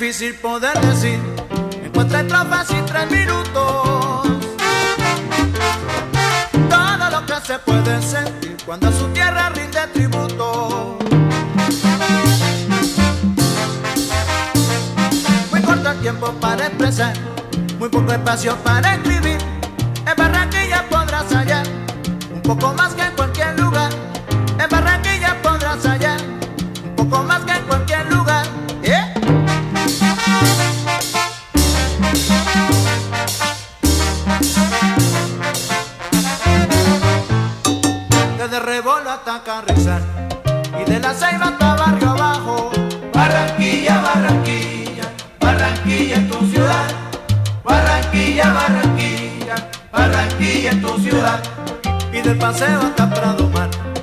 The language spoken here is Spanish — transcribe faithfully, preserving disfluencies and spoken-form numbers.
difícil poder decir, encuentra estrofas y tres minutos. Todo lo que se puede sentir cuando a su tierra rinde tributo. Muy corto el tiempo para expresar, muy poco espacio para escribir. En Barranquilla podrás hallar un poco más que en cualquier lugar. En Barranquilla podrás hallar un poco más que en cualquier lugar. ¿Eh? Desde Rebolo hasta Carrizal y de La Ceiba hasta Barrio Abajo. Barranquilla, Barranquilla, Barranquilla es tu ciudad. Barranquilla, Barranquilla, Barranquilla es tu ciudad. Y del Paseo hasta Prado Mar.